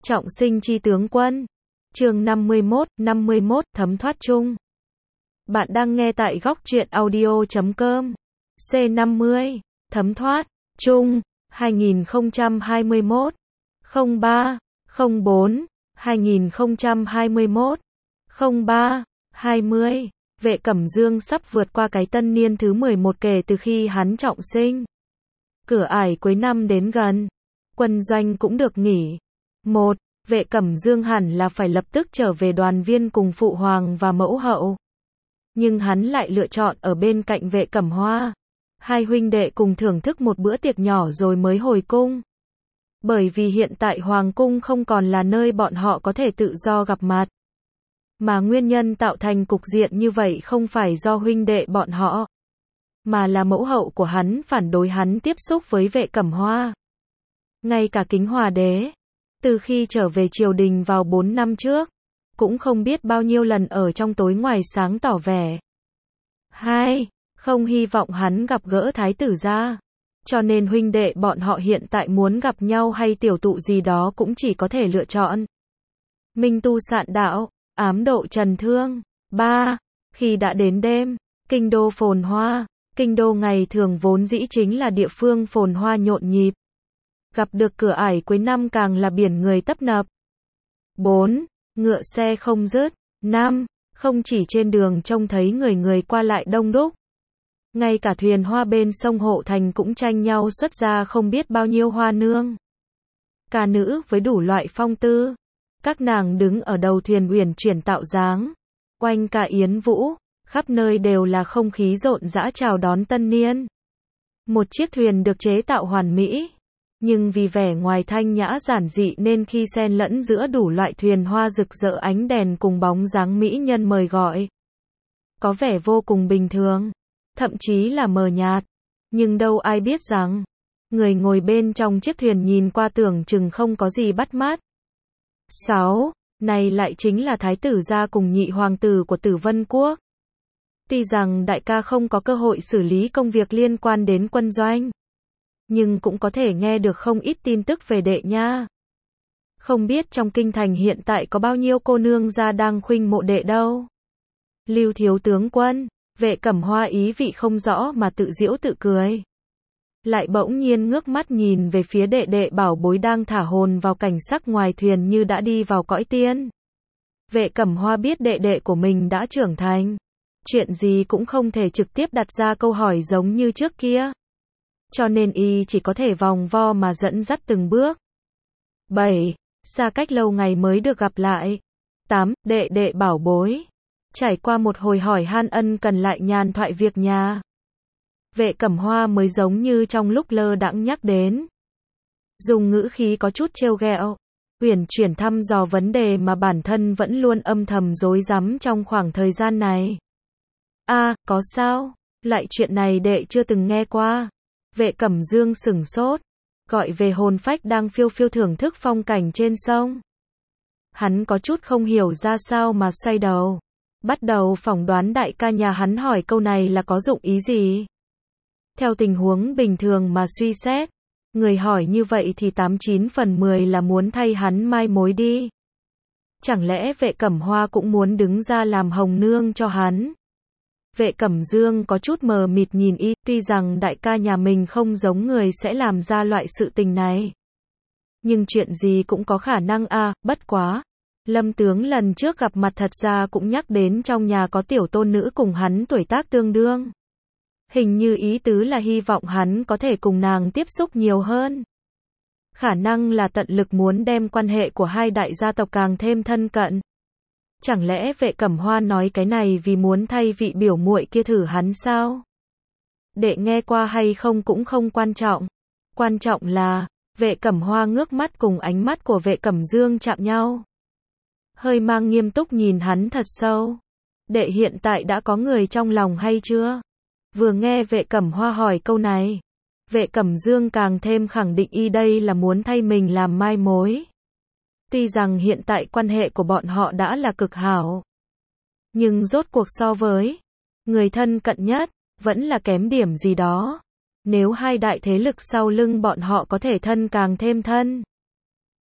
Trọng sinh chi tướng quân. Chương 51, thấm thoát chung. Bạn đang nghe tại góc truyện audio.com. C50, thấm thoát chung, 2021, 03, 04, 2021, 03, 20. Vệ Cẩm Dương sắp vượt qua cái tân niên thứ 11 kể từ khi hắn trọng sinh. Cửa ải cuối năm đến gần, quân doanh cũng được nghỉ. Vệ Cẩm Dương hẳn là phải lập tức trở về đoàn viên cùng phụ hoàng và mẫu hậu. Nhưng hắn lại lựa chọn ở bên cạnh Vệ Cẩm Hoa. Hai huynh đệ cùng thưởng thức một bữa tiệc nhỏ rồi mới hồi cung. Bởi vì hiện tại hoàng cung không còn là nơi bọn họ có thể tự do gặp mặt. Mà nguyên nhân tạo thành cục diện như vậy không phải do huynh đệ bọn họ, mà là mẫu hậu của hắn phản đối hắn tiếp xúc với Vệ Cẩm Hoa. Ngay cả Kính Hòa đế, từ khi trở về triều đình vào 4 năm trước, cũng không biết bao nhiêu lần ở trong tối ngoài sáng tỏ vẻ không hy vọng hắn gặp gỡ thái tử gia. Cho nên huynh đệ bọn họ hiện tại muốn gặp nhau hay tiểu tụ gì đó cũng chỉ có thể lựa chọn minh tu sạn đạo, ám độ trần thương. Khi đã đến đêm, kinh đô phồn hoa. Kinh đô ngày thường vốn dĩ chính là địa phương phồn hoa nhộn nhịp. Gặp được cửa ải cuối năm càng là biển người tấp nập. 4. Ngựa xe không dứt. 5. Không chỉ trên đường trông thấy người qua lại đông đúc. Ngay cả thuyền hoa bên sông Hộ Thành cũng tranh nhau xuất ra không biết bao nhiêu hoa nương. Ca nữ với đủ loại phong tư. Các nàng đứng ở đầu thuyền uyển chuyển tạo dáng. Quanh cả yến vũ, khắp nơi đều là không khí rộn rã chào đón tân niên. Một chiếc thuyền được chế tạo hoàn mỹ. Nhưng vì vẻ ngoài thanh nhã giản dị nên khi xen lẫn giữa đủ loại thuyền hoa rực rỡ ánh đèn cùng bóng dáng mỹ nhân mời gọi, có vẻ vô cùng bình thường, thậm chí là mờ nhạt. Nhưng đâu ai biết rằng, người ngồi bên trong chiếc thuyền nhìn qua tưởng chừng không có gì bắt mắt. 6. Này lại chính là thái tử gia cùng nhị hoàng tử của Tử Vân Quốc. Tuy rằng đại ca không có cơ hội xử lý công việc liên quan đến quân doanh, nhưng cũng có thể nghe được không ít tin tức về đệ nha. Không biết trong kinh thành hiện tại có bao nhiêu cô nương gia đang khuynh mộ đệ đâu. Lưu thiếu tướng quân, Vệ Cẩm Hoa ý vị không rõ mà tự giễu tự cười. Lại bỗng nhiên ngước mắt nhìn về phía đệ đệ bảo bối đang thả hồn vào cảnh sắc ngoài thuyền như đã đi vào cõi tiên. Vệ Cẩm Hoa biết đệ đệ của mình đã trưởng thành. Chuyện gì cũng không thể trực tiếp đặt ra câu hỏi giống như trước kia. Cho nên y chỉ có thể vòng vo mà dẫn dắt từng bước. 7. Xa cách lâu ngày mới được gặp lại. 8. Đệ đệ bảo bối. Trải qua một hồi hỏi han ân cần lại nhàn thoại việc nhà, Vệ Cẩm Hoa mới giống như trong lúc lơ đãng nhắc đến. Dùng ngữ khí có chút trêu ghẹo, uyển chuyển thăm dò vấn đề mà bản thân vẫn luôn âm thầm rối rắm trong khoảng thời gian này. Có sao? Loại chuyện này đệ chưa từng nghe qua. Vệ Cẩm Dương sửng sốt, gọi về hồn phách đang phiêu phiêu thưởng thức phong cảnh trên sông. Hắn có chút không hiểu ra sao mà xoay đầu, bắt đầu phỏng đoán đại ca nhà hắn hỏi câu này là có dụng ý gì. Theo tình huống bình thường mà suy xét, người hỏi như vậy thì 89 phần 10 là muốn thay hắn mai mối đi. Chẳng lẽ Vệ Cẩm Hoa cũng muốn đứng ra làm hồng nương cho hắn? Vệ Cẩm Dương có chút mờ mịt nhìn y, tuy rằng đại ca nhà mình không giống người sẽ làm ra loại sự tình này. Nhưng chuyện gì cũng có khả năng bất quá. Lâm tướng lần trước gặp mặt thật ra cũng nhắc đến trong nhà có tiểu tôn nữ cùng hắn tuổi tác tương đương. Hình như ý tứ là hy vọng hắn có thể cùng nàng tiếp xúc nhiều hơn. Khả năng là tận lực muốn đem quan hệ của hai đại gia tộc càng thêm thân cận. Chẳng lẽ Vệ Cẩm Hoa nói cái này vì muốn thay vị biểu muội kia thử hắn sao? Đệ nghe qua hay không cũng không quan trọng. Quan trọng là, Vệ Cẩm Hoa ngước mắt cùng ánh mắt của Vệ Cẩm Dương chạm nhau. Hơi mang nghiêm túc nhìn hắn thật sâu. Đệ hiện tại đã có người trong lòng hay chưa? Vừa nghe Vệ Cẩm Hoa hỏi câu này, Vệ Cẩm Dương càng thêm khẳng định y đây là muốn thay mình làm mai mối. Tuy rằng hiện tại quan hệ của bọn họ đã là cực hảo, nhưng rốt cuộc so với người thân cận nhất, vẫn là kém điểm gì đó. Nếu hai đại thế lực sau lưng bọn họ có thể thân càng thêm thân,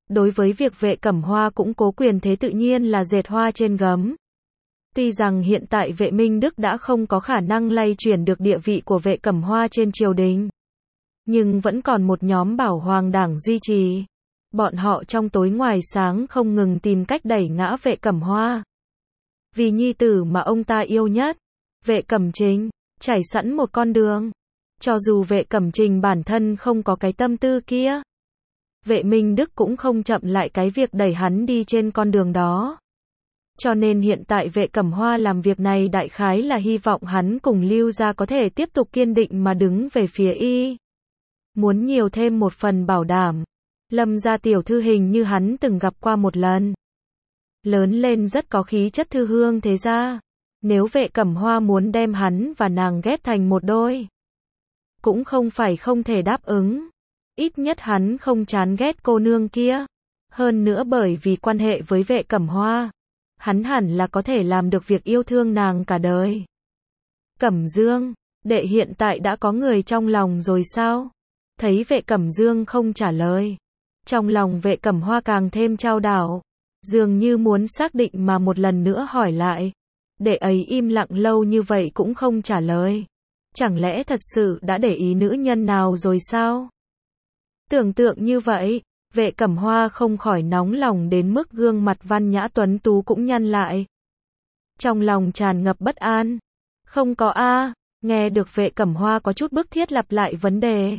Đối với việc Vệ Cẩm Hoa củng cố quyền thế tự nhiên là dệt hoa trên gấm. Tuy rằng hiện tại Vệ Minh Đức đã không có khả năng lay chuyển được địa vị của Vệ Cẩm Hoa trên triều đình, nhưng vẫn còn một nhóm bảo hoàng đảng duy trì. Bọn họ trong tối ngoài sáng không ngừng tìm cách đẩy ngã Vệ Cẩm Hoa. Vì nhi tử mà ông ta yêu nhất, Vệ Cẩm Trình, trải sẵn một con đường. Cho dù Vệ Cẩm Trình bản thân không có cái tâm tư kia, Vệ Minh Đức cũng không chậm lại cái việc đẩy hắn đi trên con đường đó. Cho nên hiện tại Vệ Cẩm Hoa làm việc này đại khái là hy vọng hắn cùng Lưu gia có thể tiếp tục kiên định mà đứng về phía y. Muốn nhiều thêm một phần bảo đảm. Lâm gia tiểu thư hình như hắn từng gặp qua một lần. Lớn lên rất có khí chất thư hương thế gia. Nếu Vệ Cẩm Hoa muốn đem hắn và nàng ghép thành một đôi, cũng không phải không thể đáp ứng. Ít nhất hắn không chán ghét cô nương kia. Hơn nữa bởi vì quan hệ với Vệ Cẩm Hoa, hắn hẳn là có thể làm được việc yêu thương nàng cả đời. Cẩm Dương, đệ hiện tại đã có người trong lòng rồi sao? Thấy Vệ Cẩm Dương không trả lời, trong lòng Vệ Cẩm Hoa càng thêm chao đảo, dường như muốn xác định mà một lần nữa hỏi lại. Đệ ấy im lặng lâu như vậy cũng không trả lời. Chẳng lẽ thật sự đã để ý nữ nhân nào rồi sao? Tưởng tượng như vậy, Vệ Cẩm Hoa không khỏi nóng lòng đến mức gương mặt văn nhã tuấn tú cũng nhăn lại. Trong lòng tràn ngập bất an. Không có a. Nghe được Vệ Cẩm Hoa có chút bức thiết lặp lại vấn đề.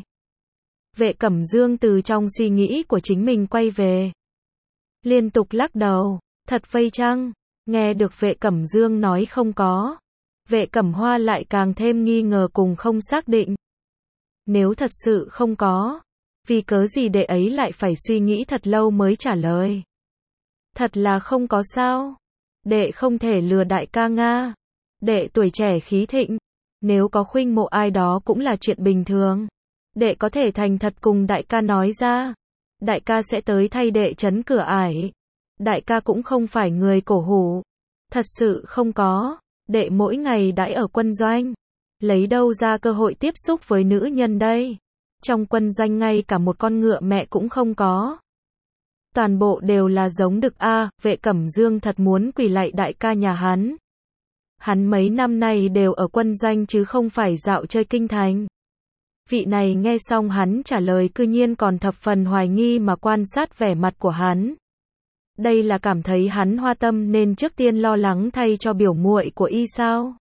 Vệ Cẩm Dương từ trong suy nghĩ của chính mình quay về. Liên tục lắc đầu. Thật vây chăng? Nghe được Vệ Cẩm Dương nói không có, Vệ Cẩm Hoa lại càng thêm nghi ngờ cùng không xác định. Nếu thật sự không có, vì cớ gì đệ ấy lại phải suy nghĩ thật lâu mới trả lời? Thật là không có sao? Đệ không thể lừa đại ca Nga. Đệ tuổi trẻ khí thịnh, nếu có khuynh mộ ai đó cũng là chuyện bình thường. Đệ có thể thành thật cùng đại ca nói ra. Đại ca sẽ tới thay đệ trấn cửa ải. Đại ca cũng không phải người cổ hủ. Thật sự không có. Đệ mỗi ngày đãi ở quân doanh, lấy đâu ra cơ hội tiếp xúc với nữ nhân đây? Trong quân doanh ngay cả một con ngựa mẹ cũng không có. Toàn bộ đều là giống đực a. Vệ Cẩm Dương thật muốn quỳ lạy đại ca nhà hắn. Hắn mấy năm nay đều ở quân doanh chứ không phải dạo chơi kinh thành. Vị này nghe xong hắn trả lời cư nhiên còn thập phần hoài nghi mà quan sát vẻ mặt của hắn. Đây là cảm thấy hắn hoa tâm nên trước tiên lo lắng thay cho biểu muội của y sao?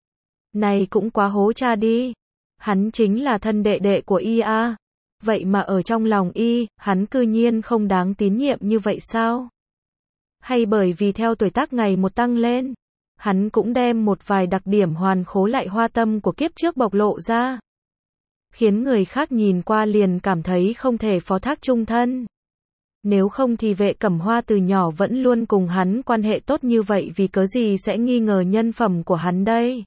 Này cũng quá hố cha đi. Hắn chính là thân đệ đệ của y a. Vậy mà ở trong lòng y, hắn cư nhiên không đáng tín nhiệm như vậy sao? Hay bởi vì theo tuổi tác ngày một tăng lên, hắn cũng đem một vài đặc điểm hoàn khố lại hoa tâm của kiếp trước bộc lộ ra, khiến người khác nhìn qua liền cảm thấy không thể phó thác chung thân. Nếu không thì Vệ Cẩm Hoa từ nhỏ vẫn luôn cùng hắn quan hệ tốt như vậy vì cớ gì sẽ nghi ngờ nhân phẩm của hắn đây?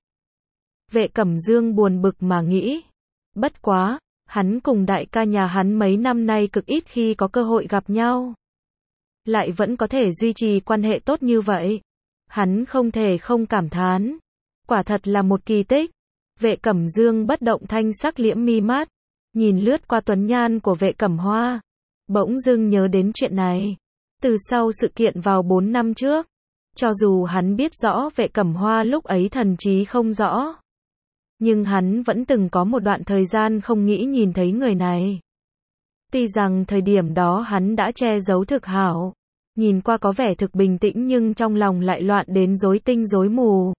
Vệ Cẩm Dương buồn bực mà nghĩ. Bất quá, hắn cùng đại ca nhà hắn mấy năm nay cực ít khi có cơ hội gặp nhau. Lại vẫn có thể duy trì quan hệ tốt như vậy. Hắn không thể không cảm thán. Quả thật là một kỳ tích. Vệ Cẩm Dương bất động thanh sắc liễm mi mắt, nhìn lướt qua tuấn nhan của Vệ Cẩm Hoa. Bỗng dưng nhớ đến chuyện này. Từ sau sự kiện vào 4 năm trước, cho dù hắn biết rõ Vệ Cẩm Hoa lúc ấy thần trí không rõ, nhưng hắn vẫn từng có một đoạn thời gian không nghĩ nhìn thấy người này. Tuy rằng thời điểm đó hắn đã che giấu thực hảo, nhìn qua có vẻ thực bình tĩnh nhưng trong lòng lại loạn đến rối tinh rối mù.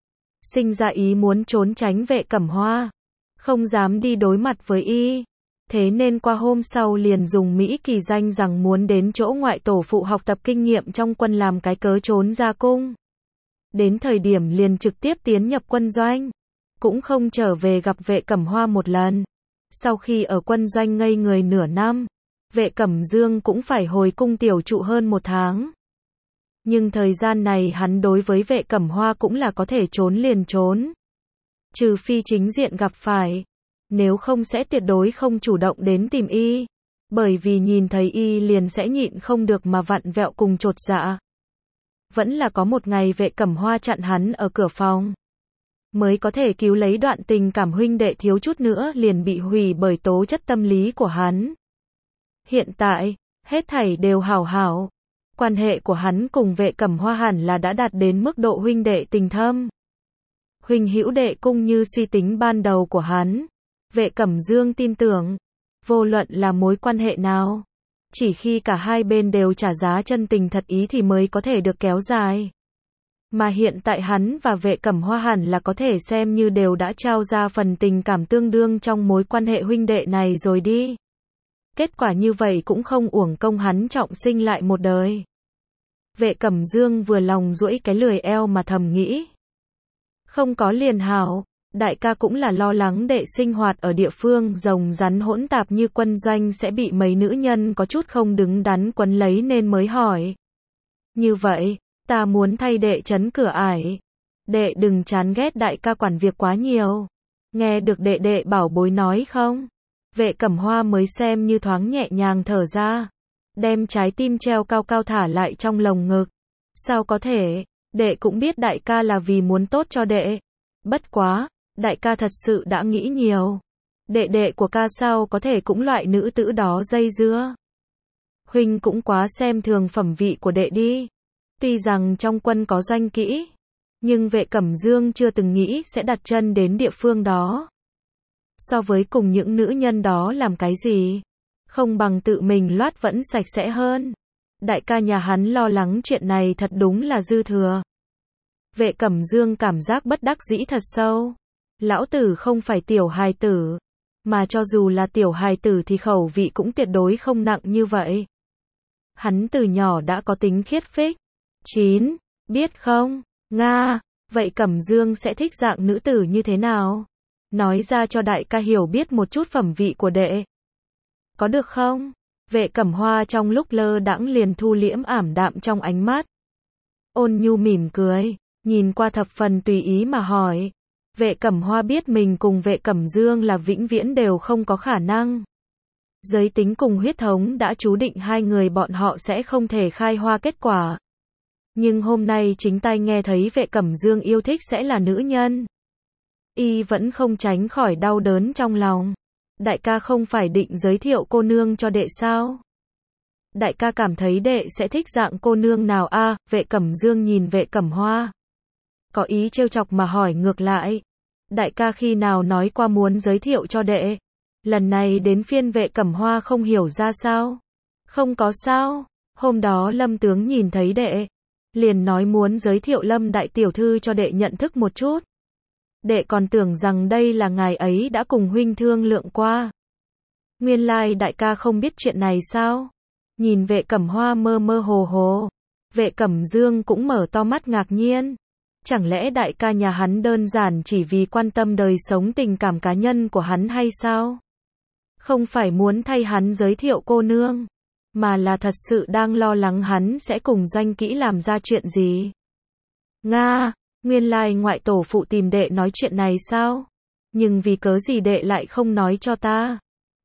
Sinh ra ý muốn trốn tránh Vệ Cẩm Hoa, không dám đi đối mặt với y. Thế nên qua hôm sau liền dùng Mỹ kỳ danh rằng muốn đến chỗ ngoại tổ phụ học tập kinh nghiệm trong quân làm cái cớ trốn ra cung. Đến thời điểm liền trực tiếp tiến nhập quân doanh, cũng không trở về gặp Vệ Cẩm Hoa một lần. Sau khi ở quân doanh ngây người nửa năm, Vệ Cẩm Dương cũng phải hồi cung tiểu trụ hơn 1 tháng. Nhưng thời gian này hắn đối với Vệ Cẩm Hoa cũng là có thể trốn liền trốn. Trừ phi chính diện gặp phải. Nếu không sẽ tuyệt đối không chủ động đến tìm y. Bởi vì nhìn thấy y liền sẽ nhịn không được mà vặn vẹo cùng chột dạ. Vẫn là có một ngày Vệ Cẩm Hoa chặn hắn ở cửa phòng, mới có thể cứu lấy đoạn tình cảm huynh đệ thiếu chút nữa liền bị hủy bởi tố chất tâm lý của hắn. Hiện tại, Hết thảy đều hảo hảo. Quan hệ của hắn cùng Vệ Cẩm Hoa hẳn là đã đạt đến mức độ huynh đệ tình thâm. Huynh hữu đệ cung như suy tính ban đầu của hắn. Vệ Cẩm Dương tin tưởng, vô luận là mối quan hệ nào, chỉ khi cả hai bên đều trả giá chân tình thật ý thì mới có thể được kéo dài. Mà hiện tại hắn và Vệ Cẩm Hoa hẳn là có thể xem như đều đã trao ra phần tình cảm tương đương trong mối quan hệ huynh đệ này rồi đi. Kết quả như vậy cũng không uổng công hắn trọng sinh lại một đời. Vệ Cẩm Dương vừa lòng duỗi cái lười eo mà thầm nghĩ. Không có liền hảo, đại ca cũng là lo lắng đệ sinh hoạt ở địa phương rồng rắn hỗn tạp như quân doanh sẽ bị mấy nữ nhân có chút không đứng đắn quấn lấy nên mới hỏi. Như vậy, ta muốn thay đệ trấn cửa ải. Đệ đừng chán ghét đại ca quản việc quá nhiều. Nghe được đệ đệ bảo bối nói không? Vệ Cẩm Hoa mới xem như thoáng nhẹ nhàng thở ra. Đem trái tim treo cao cao thả lại trong lồng ngực. Sao có thể, đệ cũng biết đại ca là vì muốn tốt cho đệ. Bất quá, đại ca thật sự đã nghĩ nhiều. Đệ đệ của ca sao có thể cũng loại nữ tử đó dây dưa. Huynh cũng quá xem thường phẩm vị của đệ đi. Tuy rằng trong quân có danh kỹ, nhưng Vệ Cẩm Dương chưa từng nghĩ sẽ đặt chân đến địa phương đó. So với cùng những nữ nhân đó làm cái gì, không bằng tự mình loát vẫn sạch sẽ hơn. Đại ca nhà hắn lo lắng chuyện này thật đúng là dư thừa. Vệ Cẩm Dương cảm giác bất đắc dĩ thật sâu. Lão tử không phải tiểu hài tử, mà cho dù là tiểu hài tử thì khẩu vị cũng tuyệt đối không nặng như vậy. Hắn từ nhỏ đã có tính khiết phích. 9. Biết không, Nga, vậy Cẩm Dương sẽ thích dạng nữ tử như thế nào? Nói ra cho đại ca hiểu biết một chút phẩm vị của đệ. Có được không? Vệ Cẩm Hoa trong lúc lơ đãng liền thu liễm ảm đạm trong ánh mắt. Ôn nhu mỉm cười, nhìn qua thập phần tùy ý mà hỏi. Vệ Cẩm Hoa biết mình cùng Vệ Cẩm Dương là vĩnh viễn đều không có khả năng. Giới tính cùng huyết thống đã chú định hai người bọn họ sẽ không thể khai hoa kết quả. Nhưng hôm nay chính tai nghe thấy Vệ Cẩm Dương yêu thích sẽ là nữ nhân. Y vẫn không tránh khỏi đau đớn trong lòng. Đại ca không phải định giới thiệu cô nương cho đệ sao? Đại ca cảm thấy đệ sẽ thích dạng cô nương nào a? Vệ Cẩm Dương nhìn Vệ Cẩm Hoa, có ý trêu chọc mà hỏi ngược lại. Đại ca khi nào nói qua muốn giới thiệu cho đệ? Lần này đến phiên Vệ Cẩm Hoa không hiểu ra sao? Không có sao, hôm đó Lâm tướng nhìn thấy đệ, liền nói muốn giới thiệu Lâm đại tiểu thư cho đệ nhận thức một chút. Đệ còn tưởng rằng đây là ngài ấy đã cùng huynh thương lượng qua. Nguyên lai đại ca không biết chuyện này sao? Nhìn Vệ Cẩm Hoa mơ mơ hồ hồ, Vệ Cẩm Dương cũng mở to mắt ngạc nhiên. Chẳng lẽ đại ca nhà hắn đơn giản chỉ vì quan tâm đời sống tình cảm cá nhân của hắn hay sao? Không phải muốn thay hắn giới thiệu cô nương, mà là thật sự đang lo lắng hắn sẽ cùng Doanh Kỹ làm ra chuyện gì. Nga, nguyên lai ngoại tổ phụ tìm đệ nói chuyện này sao? Nhưng vì cớ gì đệ lại không nói cho ta?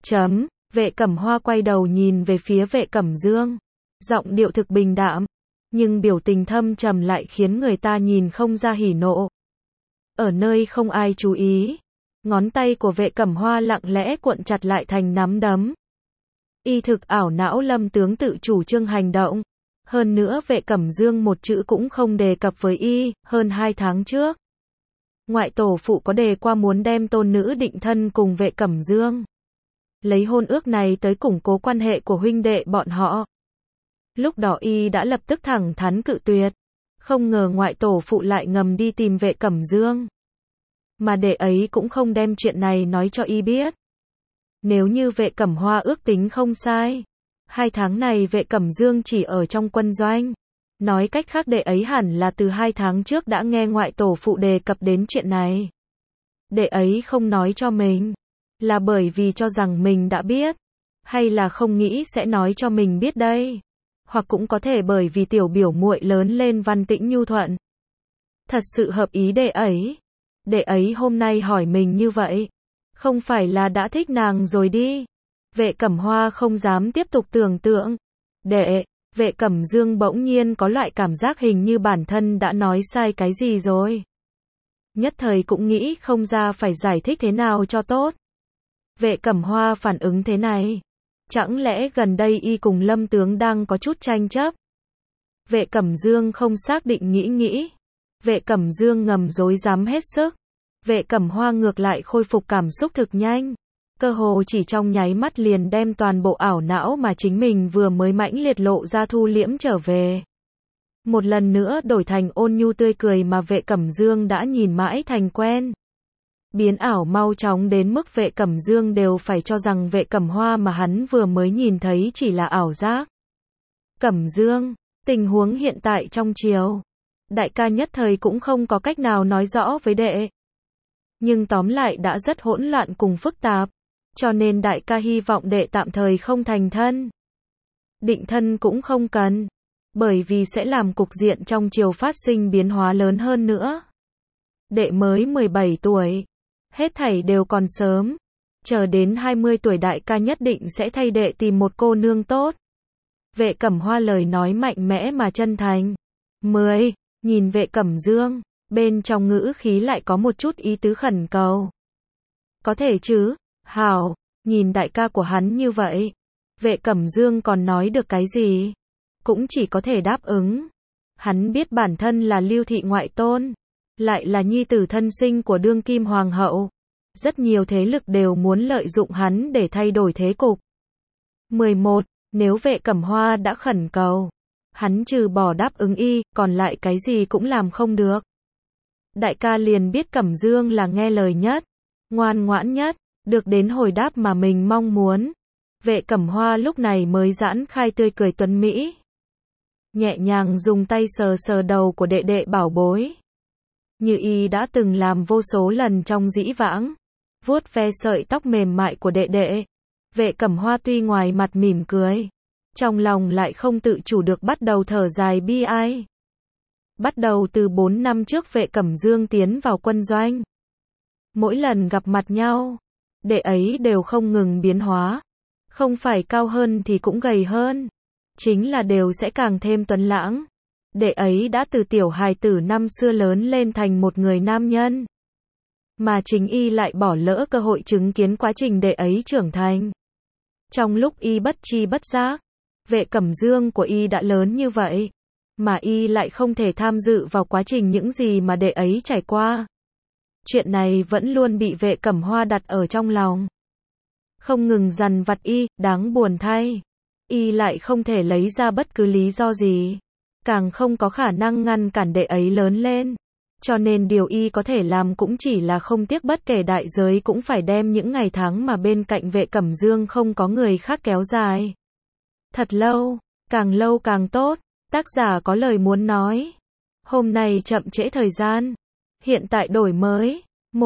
Vệ Cẩm Hoa quay đầu nhìn về phía Vệ Cẩm Dương, giọng điệu thực bình đạm, nhưng biểu tình thâm trầm lại khiến người ta nhìn không ra hỉ nộ. Ở nơi không ai chú ý, ngón tay của Vệ Cẩm Hoa lặng lẽ cuộn chặt lại thành nắm đấm. Y thực ảo não Lâm tướng tự chủ trương hành động. Hơn nữa Vệ Cẩm Dương một chữ cũng không đề cập với y. Hơn 2 tháng trước, ngoại tổ phụ có đề qua muốn đem tôn nữ định thân cùng Vệ Cẩm Dương, lấy hôn ước này tới củng cố quan hệ của huynh đệ bọn họ. Lúc đó y đã lập tức thẳng thắn cự tuyệt. Không ngờ ngoại tổ phụ lại ngầm đi tìm Vệ Cẩm Dương, mà đệ ấy cũng không đem chuyện này nói cho y biết. Nếu như Vệ Cẩm Hoa ước tính không sai, 2 tháng này Vệ Cẩm Dương chỉ ở trong quân doanh. Nói cách khác đệ ấy hẳn là từ 2 tháng trước đã nghe ngoại tổ phụ đề cập đến chuyện này. Đệ ấy không nói cho mình, là bởi vì cho rằng mình đã biết, hay là không nghĩ sẽ nói cho mình biết đây. Hoặc cũng có thể bởi vì tiểu biểu muội lớn lên văn tĩnh nhu thuận, thật sự hợp ý đệ ấy. Đệ ấy hôm nay hỏi mình như vậy, không phải là đã thích nàng rồi đi. Vệ Cẩm Hoa không dám tiếp tục tưởng tượng. Vệ Cẩm Dương bỗng nhiên có loại cảm giác hình như bản thân đã nói sai cái gì rồi. Nhất thời cũng nghĩ không ra phải giải thích thế nào cho tốt. Vệ Cẩm Hoa phản ứng thế này, Chẳng lẽ gần đây y cùng Lâm tướng đang có chút tranh chấp? Vệ Cẩm Dương không xác định nghĩ. Vệ Cẩm Dương ngầm dối dám hết sức. Vệ Cẩm Hoa ngược lại khôi phục cảm xúc thực nhanh. Cơ hồ chỉ trong nháy mắt liền đem toàn bộ ảo não mà chính mình vừa mới mãnh liệt lộ ra thu liễm trở về. Một lần nữa đổi thành ôn nhu tươi cười mà Vệ Cẩm Dương đã nhìn mãi thành quen. Biến ảo mau chóng đến mức Vệ Cẩm Dương đều phải cho rằng Vệ Cẩm Hoa mà hắn vừa mới nhìn thấy chỉ là ảo giác. Cẩm Dương, tình huống hiện tại trong triều, đại ca nhất thời cũng không có cách nào nói rõ với đệ. Nhưng tóm lại đã rất hỗn loạn cùng phức tạp, cho nên đại ca hy vọng đệ tạm thời không thành thân. Định thân cũng không cần, bởi vì sẽ làm cục diện trong triều phát sinh biến hóa lớn hơn nữa. Đệ mới 17 tuổi, hết thảy đều còn sớm, chờ đến 20 tuổi đại ca nhất định sẽ thay đệ tìm một cô nương tốt. Vệ Cẩm Hoa lời nói mạnh mẽ mà chân thành. 10. Nhìn Vệ Cẩm Dương, bên trong ngữ khí lại có một chút ý tứ khẩn cầu. Có thể chứ, hảo, nhìn đại ca của hắn như vậy. Vệ Cẩm Dương còn nói được cái gì? Cũng chỉ có thể đáp ứng. Hắn biết bản thân là Lưu thị ngoại tôn, lại là nhi tử thân sinh của đương kim hoàng hậu. Rất nhiều thế lực đều muốn lợi dụng hắn để thay đổi thế cục. 11. Nếu Vệ Cẩm Hoa đã khẩn cầu, hắn trừ bỏ đáp ứng y, còn lại cái gì cũng làm không được. Đại ca liền biết Cẩm Dương là nghe lời nhất, ngoan ngoãn nhất, được đến hồi đáp mà mình mong muốn. Vệ Cẩm Hoa lúc này mới giãn khai tươi cười tuấn mỹ. Nhẹ nhàng dùng tay sờ sờ đầu của đệ đệ bảo bối. Như y đã từng làm vô số lần trong dĩ vãng. Vuốt ve sợi tóc mềm mại của đệ đệ. Vệ Cẩm Hoa tuy ngoài mặt mỉm cười, trong lòng lại không tự chủ được bắt đầu thở dài bi ai. Bắt đầu từ 4 năm trước Vệ Cẩm Dương tiến vào quân doanh. Mỗi lần gặp mặt nhau, đệ ấy đều không ngừng biến hóa. Không phải cao hơn thì cũng gầy hơn. Chính là đều sẽ càng thêm tuấn lãng. Đệ ấy đã từ tiểu hài tử năm xưa lớn lên thành một người nam nhân. Mà chính y lại bỏ lỡ cơ hội chứng kiến quá trình đệ ấy trưởng thành. Trong lúc y bất tri bất giác, Vệ Cẩm Dương của y đã lớn như vậy, mà y lại không thể tham dự vào quá trình những gì mà đệ ấy trải qua. Chuyện này vẫn luôn bị Vệ Cẩm Hoa đặt ở trong lòng. Không ngừng dằn vặt y, đáng buồn thay. Y lại không thể lấy ra bất cứ lý do gì, càng không có khả năng ngăn cản đệ ấy lớn lên. Cho nên điều y có thể làm cũng chỉ là không tiếc bất kể đại giới cũng phải đem những ngày tháng mà bên cạnh Vệ Cẩm Dương không có người khác kéo dài. Thật lâu càng tốt. Tác giả có lời muốn nói. Hôm nay chậm trễ thời gian. Hiện tại đổi mới.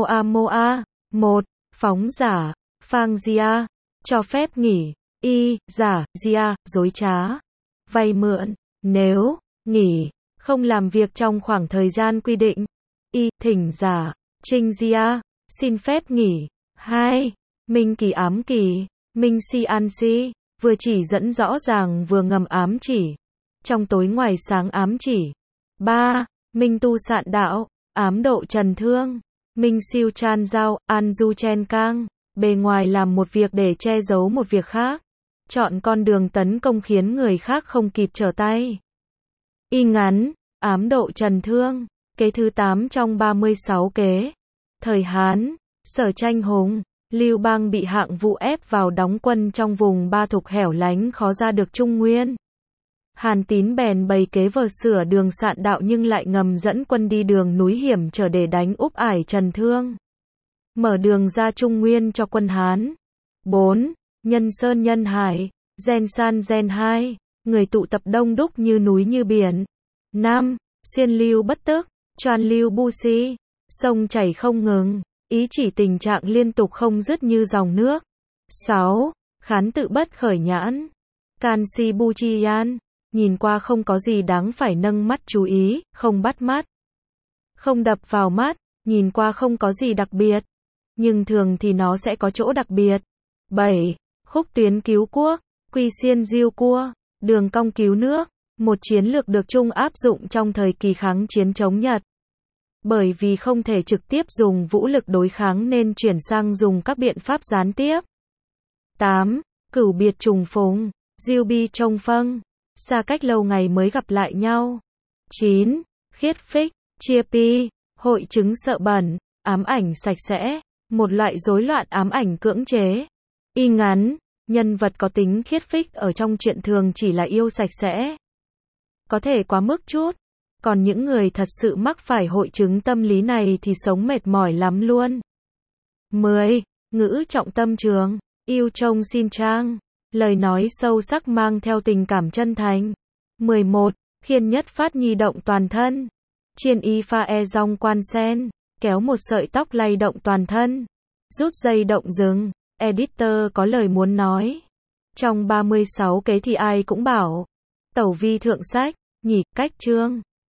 Moa. 1. Phóng giả. Phang Gia. Cho phép nghỉ. Y. Giả. Gia. Dối trá. Vay mượn. Nếu. Nghỉ. Không làm việc trong khoảng thời gian quy định. Y. Thỉnh giả. Trinh Gia. Xin phép nghỉ. 2. Minh Kỳ ám kỳ. Minh Si An Si. Vừa chỉ dẫn rõ ràng vừa ngầm ám chỉ. Trong tối ngoài sáng ám chỉ. 3. Minh Tu Sạn Đạo. Ám độ Trần Thương. Minh Siêu Chan Giao. An Du Chen Cang. Bề ngoài làm một việc để che giấu một việc khác. Chọn con đường tấn công khiến người khác không kịp trở tay. Y ngắn. Ám độ Trần Thương. Kế thứ 8 trong 36 kế. Thời Hán. Sở Tranh Hùng. Lưu Bang bị Hạng Vũ ép vào đóng quân trong vùng Ba Thục hẻo lánh khó ra được Trung Nguyên. Hàn Tín bèn bày kế vờ sửa đường Sạn Đạo nhưng lại ngầm dẫn quân đi đường núi hiểm trở để đánh úp ải Trần Thương. Mở đường ra Trung Nguyên cho quân Hán. 4. Nhân Sơn Nhân Hải. Gen San Gen 2. Người tụ tập đông đúc như núi như biển. 5. Xuyên lưu bất tức. Choan lưu bu si. Sông chảy không ngừng. Ý chỉ tình trạng liên tục không dứt như dòng nước. 6. Khán tự bất khởi nhãn. Can si bu chi yan. Nhìn qua không có gì đáng phải nâng mắt chú ý, không bắt mắt. Không đập vào mắt, nhìn qua không có gì đặc biệt. Nhưng thường thì nó sẽ có chỗ đặc biệt. 7. Khúc tuyến cứu quốc. Quy xiên diêu cua. Đường cong cứu nước. Một chiến lược được Trung áp dụng trong thời kỳ kháng chiến chống Nhật. Bởi vì không thể trực tiếp dùng vũ lực đối kháng nên chuyển sang dùng các biện pháp gián tiếp. 8. Cửu biệt trùng phùng, diêu bi trông phâng, xa cách lâu ngày mới gặp lại nhau. 9. Khiết phích, chia pi, hội chứng sợ bẩn, ám ảnh sạch sẽ, một loại rối loạn ám ảnh cưỡng chế. Y ngắn, nhân vật có tính khiết phích ở trong truyện thường chỉ là yêu sạch sẽ. Có thể quá mức chút. Còn những người thật sự mắc phải hội chứng tâm lý này thì sống mệt mỏi lắm luôn. 10. Ngữ trọng tâm trường, yêu trông xin trang, lời nói sâu sắc mang theo tình cảm chân thành. 11. Khiên nhất phát nhi động toàn thân, chiên y pha e rong quan sen, kéo một sợi tóc lay động toàn thân, rút dây động rừng. Editor có lời muốn nói. Trong 36 kế thì ai cũng bảo, tẩu vi thượng sách, nhỉ, cách chương.